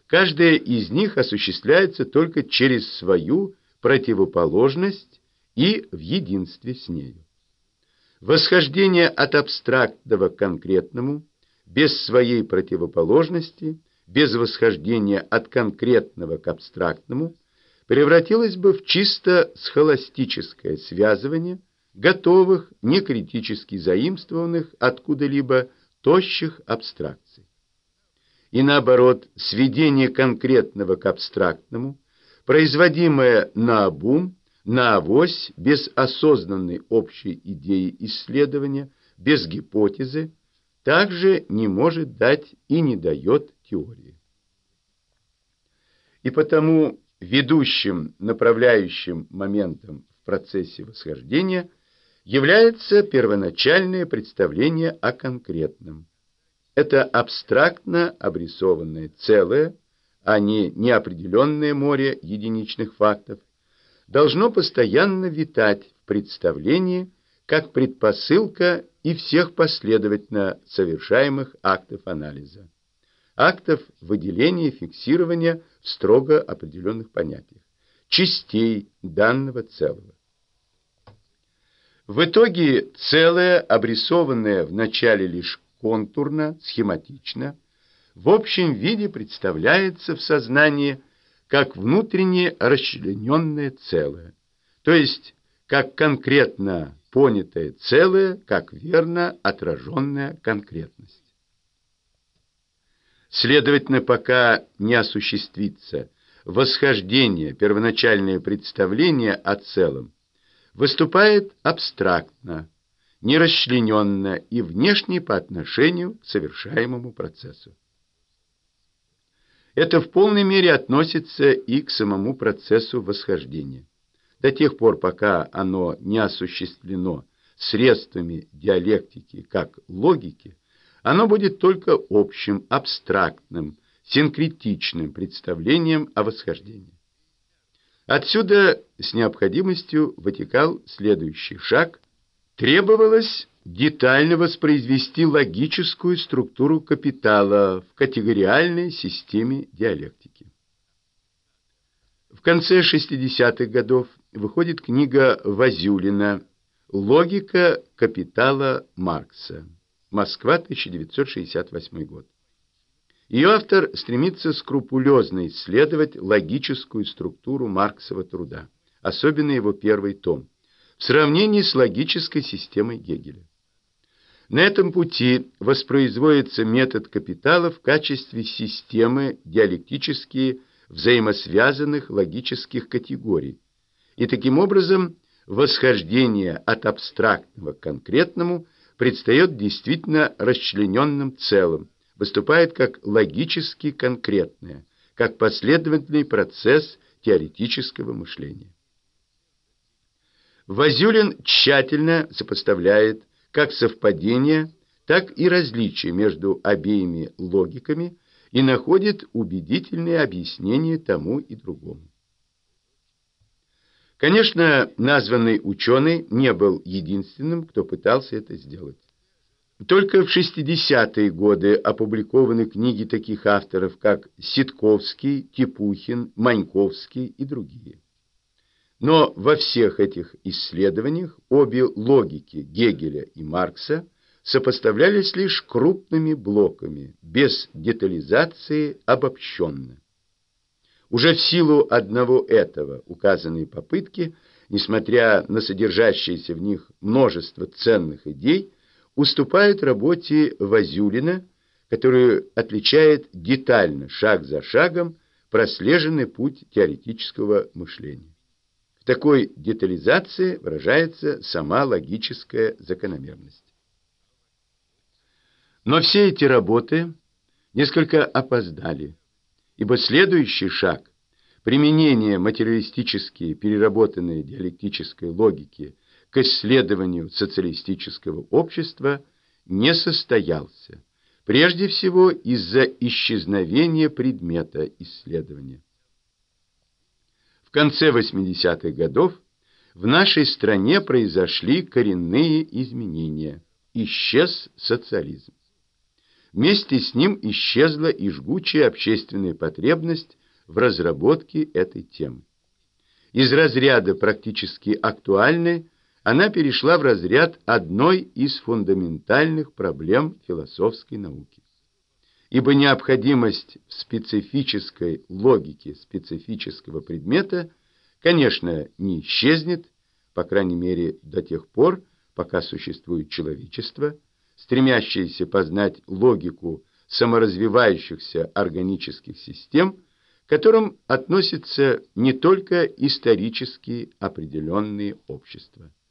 каждая из них осуществляется только через свою противоположность и в единстве с нею. Восхождение от абстрактного к конкретному, без своей противоположности, без восхождения от конкретного к абстрактному, превратилось бы в чисто схоластическое связывание готовых, некритически заимствованных откуда-либо тощих абстракций. И наоборот, сведение конкретного к абстрактному, производимое наобум, наавось, без осознанной общей идеи исследования, без гипотезы, также не может дать и не дает теории. И потому ведущим, направляющим моментом в процессе восхождения является первоначальное представление о конкретном. Это абстрактно обрисованное целое, а не неопределенное море единичных фактов, должно постоянно витать в представлении как предпосылка и всех последовательно совершаемых актов анализа, актов выделения и фиксирования в строго определенных понятиях, частей данного целого. В итоге целое, обрисованное вначале лишь контурно, схематично, в общем виде представляется в сознании как внутренне расчлененное целое, то есть как конкретно понятое целое, как верно отраженная конкретность. Следовательно, пока не осуществится восхождение, первоначальное представление о целом, выступает абстрактно, нерасчлененно и внешне по отношению к совершаемому процессу. Это в полной мере относится и к самому процессу восхождения. До тех пор, пока оно не осуществлено средствами диалектики как логики, оно будет только общим, абстрактным, синкретичным представлением о восхождении. Отсюда с необходимостью вытекал следующий шаг. Требовалось детально воспроизвести логическую структуру капитала в категориальной системе диалектики. В конце 60-х годов выходит книга Возюлина «Логика капитала Маркса». Москва, 1968 год. Ее автор стремится скрупулезно исследовать логическую структуру Марксова труда, особенно его первый том, в сравнении с логической системой Гегеля. На этом пути воспроизводится метод капитала в качестве системы диалектически взаимосвязанных логических категорий, и таким образом восхождение от абстрактного к конкретному предстает действительно расчлененным целым, выступает как логически конкретное, как последовательный процесс теоретического мышления. Возюлин тщательно сопоставляет как совпадения, так и различия между обеими логиками и находит убедительные объяснения тому и другому. Конечно, названный ученый не был единственным, кто пытался это сделать. Только в 60-е годы опубликованы книги таких авторов, как Ситковский, Типухин, Маньковский и другие. Но во всех этих исследованиях обе логики Гегеля и Маркса сопоставлялись лишь крупными блоками, без детализации обобщенно. Уже в силу одного этого указанные попытки, несмотря на содержащееся в них множество ценных идей, уступают работе Возюлина, которую отличает детально, шаг за шагом, прослеженный путь теоретического мышления. В такой детализации выражается сама логическая закономерность. Но все эти работы несколько опоздали, ибо следующий шаг, применение материалистически переработанной диалектической логики к исследованию социалистического общества, не состоялся, прежде всего из-за исчезновения предмета исследования. В конце 80-х годов в нашей стране произошли коренные изменения. Исчез социализм. вместе с ним исчезла и жгучая общественная потребность в разработке этой темы. Из разряда практически актуальной она перешла в разряд одной из фундаментальных проблем философской науки. Ибо необходимость в специфической логике специфического предмета, конечно, не исчезнет, по крайней мере до тех пор, пока существует человечество, стремящееся познать логику саморазвивающихся органических систем, к которым относятся не только исторически определенные общества.